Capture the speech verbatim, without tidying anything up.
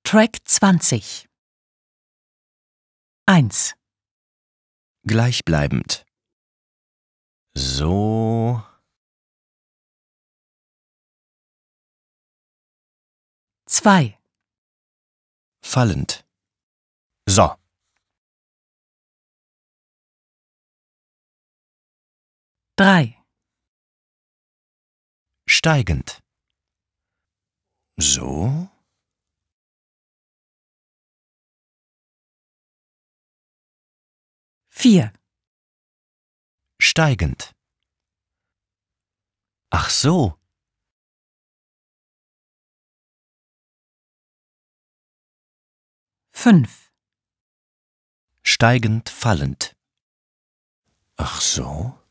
Track zwanzig. eins. Gleichbleibend. So. zwei. Fallend. So. drei. Steigend. So. vier. Steigend. Ach so. fünf. Steigend, fallend. Ach so.